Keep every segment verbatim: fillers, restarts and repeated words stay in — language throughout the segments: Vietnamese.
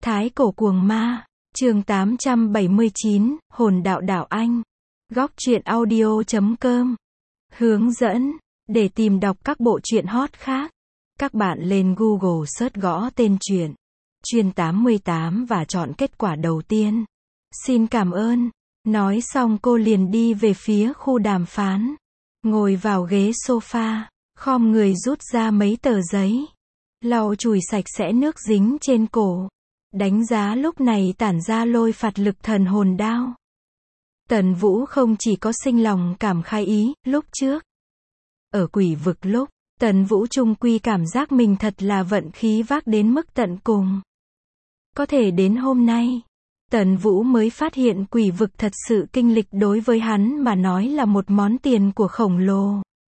Thái cổ cuồng ma, chương tám trăm bảy mươi chín, hồn đạo đạo anh. Góc truyện audio chấm com. Hướng dẫn, để tìm đọc các bộ truyện hot khác, các bạn lên Google search gõ tên truyện Chuyên tám mươi tám và chọn kết quả đầu tiên. Xin cảm ơn. Nói xong cô liền đi về phía khu đàm phán. Ngồi vào ghế sofa, khom người rút ra mấy tờ giấy. Lau chùi sạch sẽ nước dính trên cổ. Đánh giá lúc này tản ra lôi phạt lực thần hồn đao. Tần Vũ không chỉ có sinh lòng cảm khai ý, lúc trước. Ở quỷ vực lúc, Tần Vũ trung quy cảm giác mình thật là vận khí vác đến mức tận cùng. Có thể đến hôm nay, Tần Vũ mới phát hiện quỷ vực thật sự kinh lịch đối với hắn mà nói là một món tiền của khổng lồ.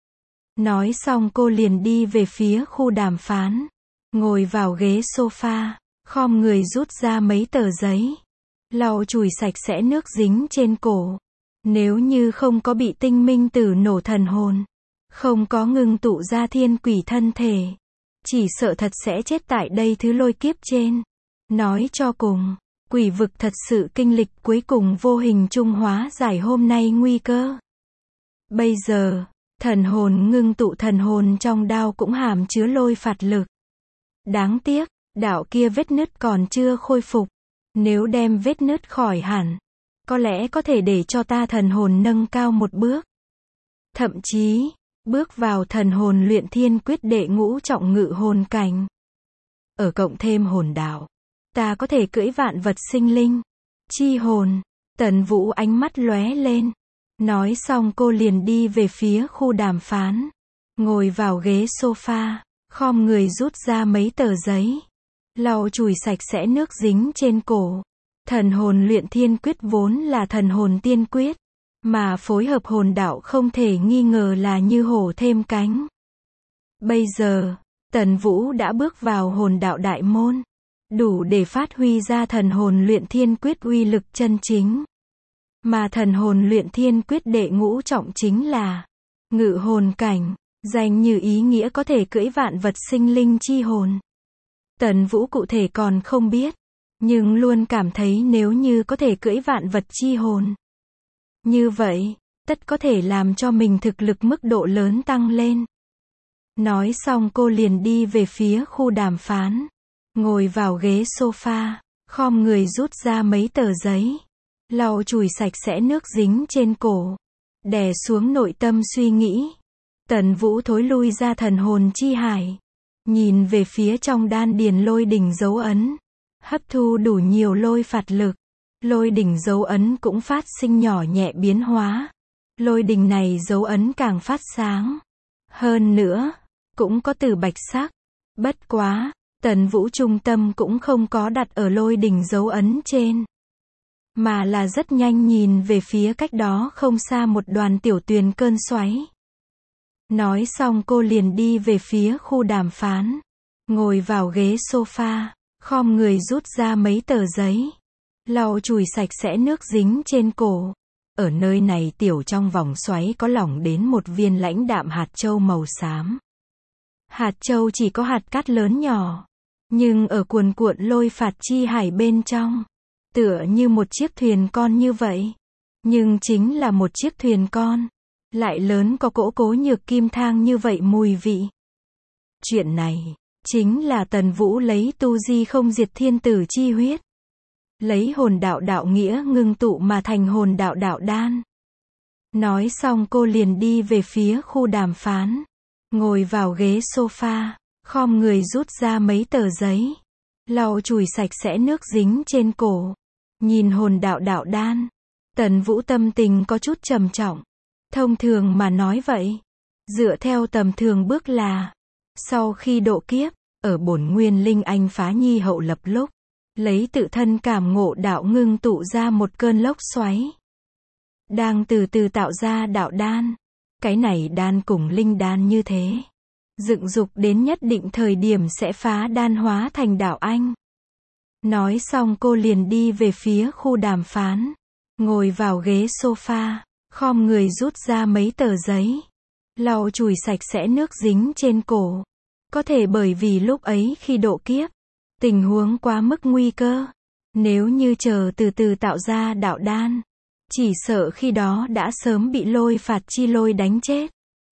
Nói xong cô liền đi về phía khu đàm phán. Ngồi vào ghế sofa, khom người rút ra mấy tờ giấy. Lau chùi sạch sẽ nước dính trên cổ. Nếu như không có bị tinh minh tử nổ thần hồn, không có ngưng tụ ra thiên quỷ thân thể, chỉ sợ thật sẽ chết tại đây thứ lôi kiếp trên. Nói cho cùng, quỷ vực thật sự kinh lịch cuối cùng vô hình trung hóa giải hôm nay nguy cơ. Bây giờ, thần hồn ngưng tụ thần hồn trong đao cũng hàm chứa lôi phạt lực. Đáng tiếc, đạo kia vết nứt còn chưa khôi phục. Nếu đem vết nứt khỏi hẳn, có lẽ có thể để cho ta thần hồn nâng cao một bước. Thậm chí, bước vào thần hồn luyện thiên quyết đệ ngũ trọng ngự hồn cảnh. Ở cộng thêm hồn đạo, ta có thể cưỡi vạn vật sinh linh. Chi hồn. Tần Vũ ánh mắt lóe lên. Nói xong cô liền đi về phía khu đàm phán. Ngồi vào ghế sofa, khom người rút ra mấy tờ giấy. Lau chùi sạch sẽ nước dính trên cổ. Thần hồn luyện thiên quyết vốn là thần hồn tiên quyết, mà phối hợp hồn đạo không thể nghi ngờ là như hổ thêm cánh. Bây giờ, Tần Vũ đã bước vào hồn đạo đại môn, đủ để phát huy ra thần hồn luyện thiên quyết uy lực chân chính. Mà thần hồn luyện thiên quyết đệ ngũ trọng chính là ngự hồn cảnh, danh như ý nghĩa có thể cưỡi vạn vật sinh linh chi hồn. Tần Vũ cụ thể còn không biết, nhưng luôn cảm thấy nếu như có thể cưỡi vạn vật chi hồn, như vậy, tất có thể làm cho mình thực lực mức độ lớn tăng lên. Nói xong cô liền đi về phía khu đàm phán. Ngồi vào ghế sofa, khom người rút ra mấy tờ giấy. Lau chùi sạch sẽ nước dính trên cổ. Đè xuống nội tâm suy nghĩ. Tần Vũ thối lui ra thần hồn chi hải. Nhìn về phía trong đan điền lôi đỉnh dấu ấn. Hấp thu đủ nhiều lôi phạt lực. Lôi đỉnh dấu ấn cũng phát sinh nhỏ nhẹ biến hóa. Lôi đỉnh này dấu ấn càng phát sáng. Hơn nữa, cũng có từ bạch sắc. Bất quá, Tần Vũ trung tâm cũng không có đặt ở lôi đỉnh dấu ấn trên. Mà là rất nhanh nhìn về phía cách đó không xa một đoàn tiểu tuyền cơn xoáy. Nói xong cô liền đi về phía khu đàm phán. Ngồi vào ghế sofa, khom người rút ra mấy tờ giấy. Lau chùi sạch sẽ nước dính trên cổ. Ở nơi này tiểu trong vòng xoáy có lỏng đến một viên lãnh đạm hạt châu màu xám. Hạt châu chỉ có hạt cát lớn nhỏ. Nhưng ở cuồn cuộn lôi phạt chi hải bên trong, tựa như một chiếc thuyền con như vậy. Nhưng chính là một chiếc thuyền con, lại lớn có cỗ cố nhược kim thang như vậy mùi vị. Chuyện này, chính là Tần Vũ lấy tu di không diệt thiên tử chi huyết. Lấy hồn đạo đạo nghĩa ngưng tụ mà thành hồn đạo đạo đan. Nói xong cô liền đi về phía khu đàm phán. Ngồi vào ghế sofa, khom người rút ra mấy tờ giấy. Lau chùi sạch sẽ nước dính trên cổ. Nhìn hồn đạo đạo đan. Tần Vũ tâm tình có chút trầm trọng. Thông thường mà nói vậy, dựa theo tầm thường bước là, sau khi độ kiếp, ở bổn nguyên linh anh phá nhi hậu lập lúc, lấy tự thân cảm ngộ đạo ngưng tụ ra một cơn lốc xoáy. Đang từ từ tạo ra đạo đan. Cái này đan cùng linh đan như thế. Dựng dục đến nhất định thời điểm sẽ phá đan hóa thành đạo anh. Nói xong cô liền đi về phía khu đàm phán. Ngồi vào ghế sofa, khom người rút ra mấy tờ giấy. Lau chùi sạch sẽ nước dính trên cổ. Có thể bởi vì lúc ấy khi độ kiếp, Tình huống quá mức nguy cơ. Nếu như chờ từ từ tạo ra đạo đan, chỉ sợ khi đó đã sớm bị lôi phạt chi lôi đánh chết.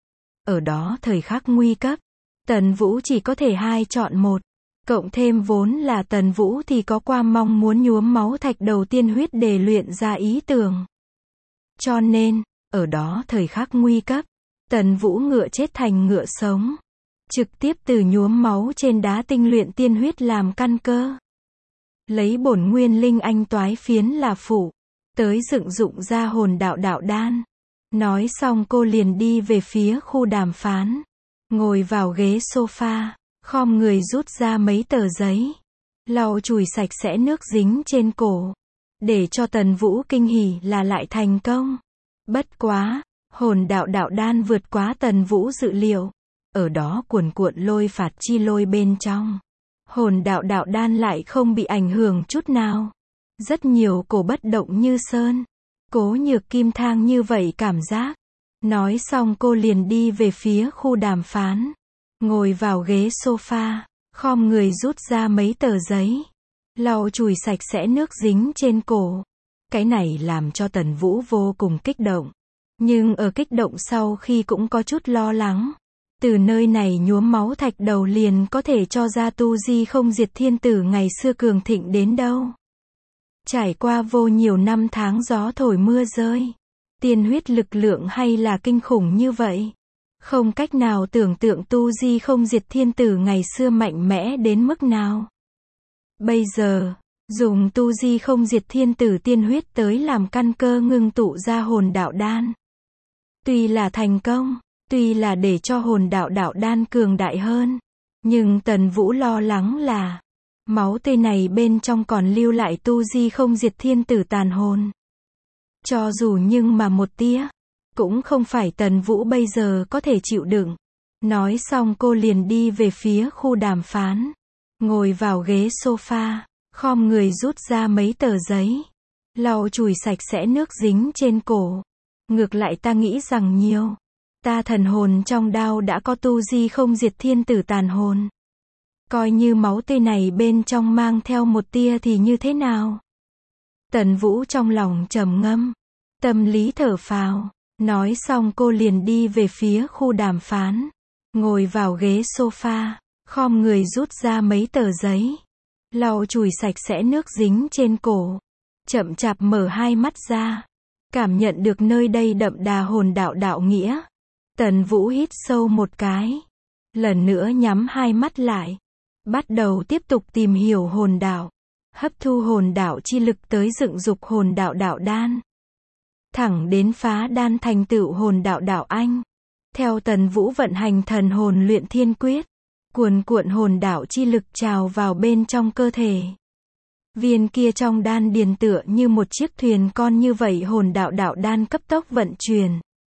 Ở đó thời khắc nguy cấp, Tần Vũ chỉ có thể hai chọn một. Cộng thêm vốn là Tần Vũ thì có qua mong muốn nhuốm máu thạch đầu tiên huyết để luyện ra ý tưởng. Cho nên, ở đó thời khắc nguy cấp, Tần Vũ ngựa chết thành ngựa sống. Trực tiếp từ nhuốm máu trên đá tinh luyện tiên huyết làm căn cơ. Lấy bổn nguyên linh anh toái phiến là phụ. Tới dựng dụng ra hồn đạo đạo đan. Nói xong cô liền đi về phía khu đàm phán. Ngồi vào ghế sofa, khom người rút ra mấy tờ giấy. Lau chùi sạch sẽ nước dính trên cổ. Để cho Tần Vũ kinh hỉ là lại thành công. Bất quá, hồn đạo đạo đan vượt quá Tần Vũ dự liệu. Ở đó cuồn cuộn lôi phạt chi lôi bên trong. Hồn đạo đạo đan lại không bị ảnh hưởng chút nào. Rất nhiều cổ bất động như sơn. Cố Nhược Kim thang như vậy cảm giác. Nói xong cô liền đi về phía khu đàm phán. Ngồi vào ghế sofa, khom người rút ra mấy tờ giấy. Lau chùi sạch sẽ nước dính trên cổ. Cái này làm cho Tần Vũ vô cùng kích động. Nhưng ở kích động sau khi cũng có chút lo lắng. Từ nơi này nhuốm máu thạch đầu liền có thể cho ra tu di không diệt thiên tử ngày xưa cường thịnh đến đâu. Trải qua vô nhiều năm tháng gió thổi mưa rơi. Tiên huyết lực lượng hay là kinh khủng như vậy. Không cách nào tưởng tượng tu di không diệt thiên tử ngày xưa mạnh mẽ đến mức nào. Bây giờ, dùng tu di không diệt thiên tử tiên huyết tới làm căn cơ ngưng tụ ra hồn đạo đan. Tuy là thành công, tuy là để cho hồn đạo đạo đan cường đại hơn, nhưng Tần Vũ lo lắng là máu tươi này bên trong còn lưu lại tu di không diệt thiên tử tàn hồn. Cho dù nhưng mà một tia, cũng không phải Tần Vũ bây giờ có thể chịu đựng. Nói xong cô liền đi về phía khu đàm phán. Ngồi vào ghế sofa, khom người rút ra mấy tờ giấy. Lau chùi sạch sẽ nước dính trên cổ. Ngược lại ta nghĩ rằng nhiều. Ta thần hồn trong đao đã có tu di không diệt thiên tử tàn hồn. Coi như máu tươi này bên trong mang theo một tia thì như thế nào? Tần Vũ trong lòng trầm ngâm. Tâm lý thở phào. Nói xong cô liền đi về phía khu đàm phán. Ngồi vào ghế sofa, khom người rút ra mấy tờ giấy. Lau chùi sạch sẽ nước dính trên cổ. Chậm chạp mở hai mắt ra. Cảm nhận được nơi đây đậm đà hồn đạo đạo nghĩa. Tần Vũ hít sâu một cái. Lần nữa nhắm hai mắt lại. Bắt đầu tiếp tục tìm hiểu hồn đạo. Hấp thu hồn đạo chi lực tới dựng dục hồn đạo đạo đan. Thẳng đến phá đan thành tựu hồn đạo đạo anh. Theo Tần Vũ vận hành thần hồn luyện thiên quyết. Cuồn cuộn hồn đạo chi lực trào vào bên trong cơ thể. Viên kia trong đan điền tựa như một chiếc thuyền con như vậy hồn đạo đạo đan cấp tốc vận chuyển.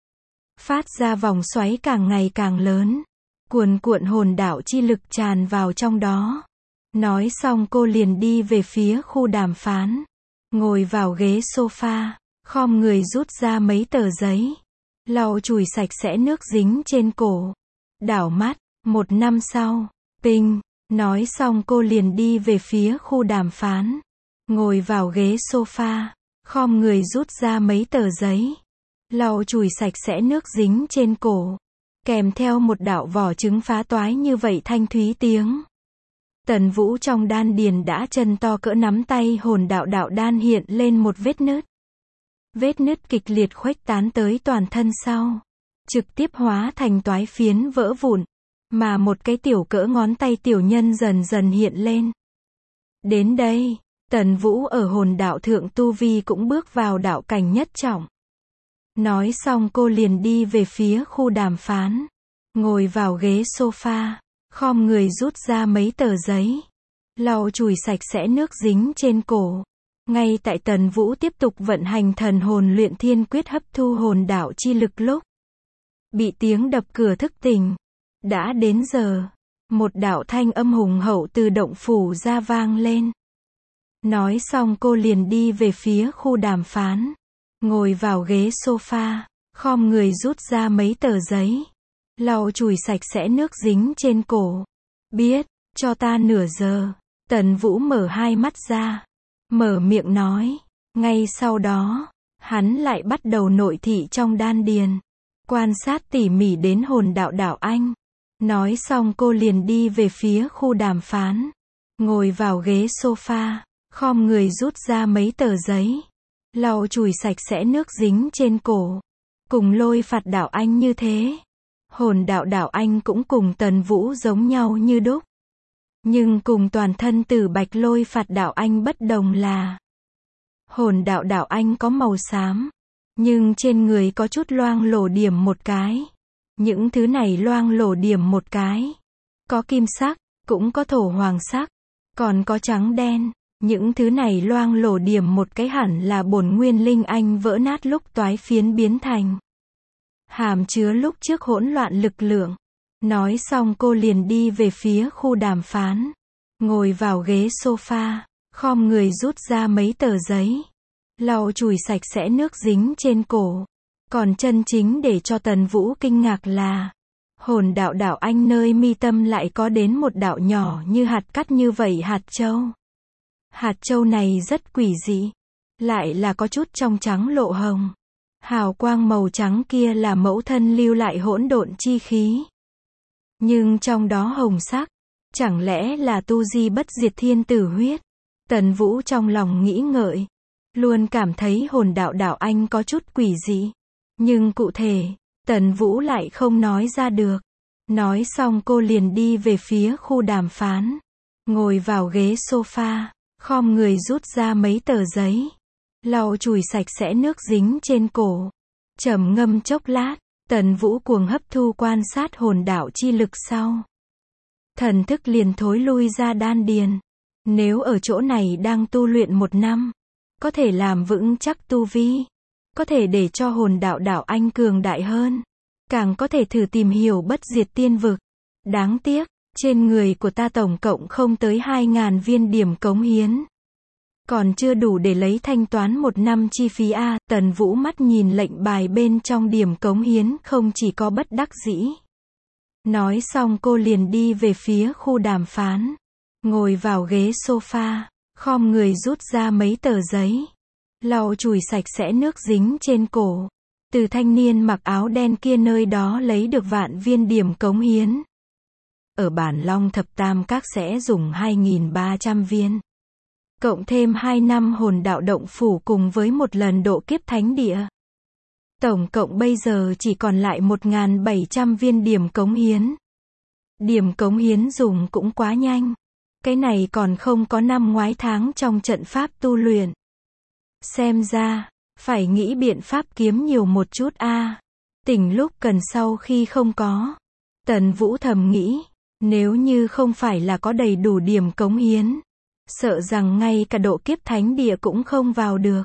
Phát ra vòng xoáy càng ngày càng lớn. Cuồn cuộn hồn đạo chi lực tràn vào trong đó. Nói xong cô liền đi về phía khu đàm phán. Ngồi vào ghế sofa, khom người rút ra mấy tờ giấy. Lau chùi sạch sẽ nước dính trên cổ. Đảo mắt, một năm sau, Pinh, nói xong cô liền đi về phía khu đàm phán. Ngồi vào ghế sofa, khom người rút ra mấy tờ giấy. Lau chùi sạch sẽ nước dính trên cổ. Kèm theo một đạo vỏ trứng phá toái như vậy thanh thúy tiếng. Tần Vũ trong đan điền đã chân to cỡ nắm tay hồn đạo đạo đan hiện lên một vết nứt. Vết nứt kịch liệt khuếch tán tới toàn thân sau. Trực tiếp hóa thành toái phiến vỡ vụn. Mà một cái tiểu cỡ ngón tay tiểu nhân dần dần hiện lên. Đến đây, Tần Vũ ở hồn đạo thượng tu vi cũng bước vào đạo cảnh nhất trọng. Nói xong cô liền đi về phía khu đàm phán. Ngồi vào ghế sofa, khom người rút ra mấy tờ giấy. Lau chùi sạch sẽ nước dính trên cổ. Ngay tại Tần Vũ tiếp tục vận hành thần hồn luyện thiên quyết hấp thu hồn đạo chi lực lúc. Bị tiếng đập cửa thức tỉnh. Đã đến giờ. Một đạo thanh âm hùng hậu từ động phủ ra vang lên. Nói xong cô liền đi về phía khu đàm phán. Ngồi vào ghế sofa, khom người rút ra mấy tờ giấy. Lau chùi sạch sẽ nước dính trên cổ. Biết, cho ta nửa giờ. Tần Vũ mở hai mắt ra, mở miệng nói. Ngay sau đó, hắn lại bắt đầu nội thị trong đan điền, quan sát tỉ mỉ đến hồn đạo đảo anh. Nói xong cô liền đi về phía khu đàm phán, ngồi vào ghế sofa, khom người rút ra mấy tờ giấy, lau chùi sạch sẽ nước dính trên cổ. Cùng Lôi Phạt đạo anh như thế, hồn đạo đảo anh cũng cùng Tần Vũ giống nhau như đúc. Nhưng cùng toàn thân Tử Bạch Lôi Phạt đạo anh bất đồng là hồn đạo đảo anh có màu xám, nhưng trên người có chút loang lổ điểm một cái. Những thứ này loang lổ điểm một cái, có kim sắc, cũng có thổ hoàng sắc, còn có trắng đen. Những thứ này loang lổ điểm một cái hẳn là bổn nguyên linh anh vỡ nát lúc toái phiến biến thành, hàm chứa lúc trước hỗn loạn lực lượng. Nói xong cô liền đi về phía khu đàm phán, ngồi vào ghế sofa, khom người rút ra mấy tờ giấy, lau chùi sạch sẽ nước dính trên cổ. Còn chân chính để cho Tần Vũ kinh ngạc là, hồn đạo đảo anh nơi mi tâm lại có đến một đạo nhỏ như hạt cát như vậy hạt châu. Hạt châu này rất quỷ dị, lại là có chút trong trắng lộ hồng. Hào quang màu trắng kia là mẫu thân lưu lại hỗn độn chi khí. Nhưng trong đó hồng sắc, chẳng lẽ là tu di bất diệt thiên tử huyết? Tần Vũ trong lòng nghĩ ngợi, luôn cảm thấy hồn đạo đảo anh có chút quỷ dị. Nhưng cụ thể, Tần Vũ lại không nói ra được. Nói xong cô liền đi về phía khu đàm phán, ngồi vào ghế sofa, khom người rút ra mấy tờ giấy, lau chùi sạch sẽ nước dính trên cổ. Trầm ngâm chốc lát, Tần Vũ cuồng hấp thu quan sát hồn đạo chi lực sau. Thần thức liền thối lui ra đan điền. Nếu ở chỗ này đang tu luyện một năm, có thể làm vững chắc tu vi, có thể để cho hồn đạo đảo anh cường đại hơn, càng có thể thử tìm hiểu bất diệt tiên vực. Đáng tiếc, trên người của ta tổng cộng không tới hai ngàn viên điểm cống hiến, còn chưa đủ để lấy thanh toán một năm chi phí a. Tần Vũ mắt nhìn lệnh bài bên trong điểm cống hiến, không chỉ có bất đắc dĩ. Nói xong cô liền đi về phía khu đàm phán, ngồi vào ghế sofa, khom người rút ra mấy tờ giấy, lau chùi sạch sẽ nước dính trên cổ. Từ thanh niên mặc áo đen kia nơi đó lấy được vạn viên điểm cống hiến. Ở Bản Long Thập Tam Các sẽ dùng hai nghìn ba trăm viên. Cộng thêm hai năm hồn đạo động phủ cùng với một lần độ kiếp thánh địa. Tổng cộng bây giờ chỉ còn lại một nghìn bảy trăm viên điểm cống hiến. Điểm cống hiến dùng cũng quá nhanh. Cái này còn không có năm ngoái tháng trong trận pháp tu luyện. Xem ra, phải nghĩ biện pháp kiếm nhiều một chút a. À. Tỉnh lúc cần sau khi không có. Tần Vũ thầm nghĩ, nếu như không phải là có đầy đủ điểm cống hiến, sợ rằng ngay cả độ kiếp thánh địa cũng không vào được.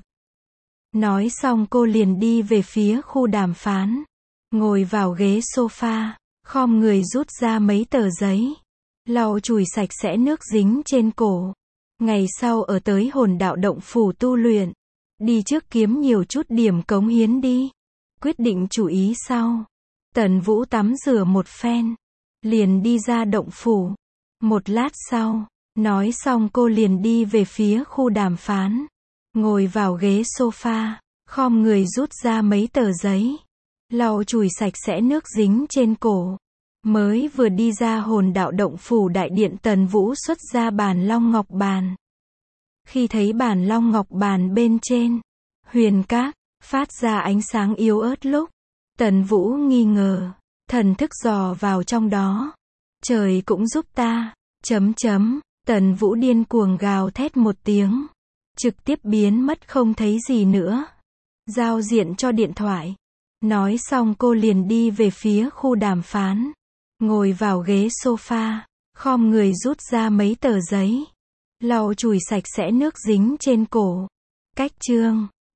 Nói xong cô liền đi về phía khu đàm phán, ngồi vào ghế sofa, khom người rút ra mấy tờ giấy, lau chùi sạch sẽ nước dính trên cổ. Ngày sau ở tới hồn đạo động phủ tu luyện, đi trước kiếm nhiều chút điểm cống hiến đi. Quyết định chủ ý sau, Tần Vũ tắm rửa một phen, liền đi ra động phủ. Một lát sau, nói xong cô liền đi về phía khu đàm phán, ngồi vào ghế sofa, khom người rút ra mấy tờ giấy, lau chùi sạch sẽ nước dính trên cổ. Mới vừa đi ra hồn đạo động phủ đại điện, Tần Vũ xuất ra bàn long ngọc bàn. Khi thấy bàn long ngọc bàn bên trên, huyền các, phát ra ánh sáng yếu ớt lúc, Tần Vũ nghi ngờ, thần thức dò vào trong đó. Trời cũng giúp ta, chấm chấm, Tần Vũ điên cuồng gào thét một tiếng, trực tiếp biến mất không thấy gì nữa. Giao diện cho điện thoại. Nói xong cô liền đi về phía khu đàm phán, ngồi vào ghế sofa, khom người rút ra mấy tờ giấy, lau chùi sạch sẽ nước dính trên cổ. Cách chương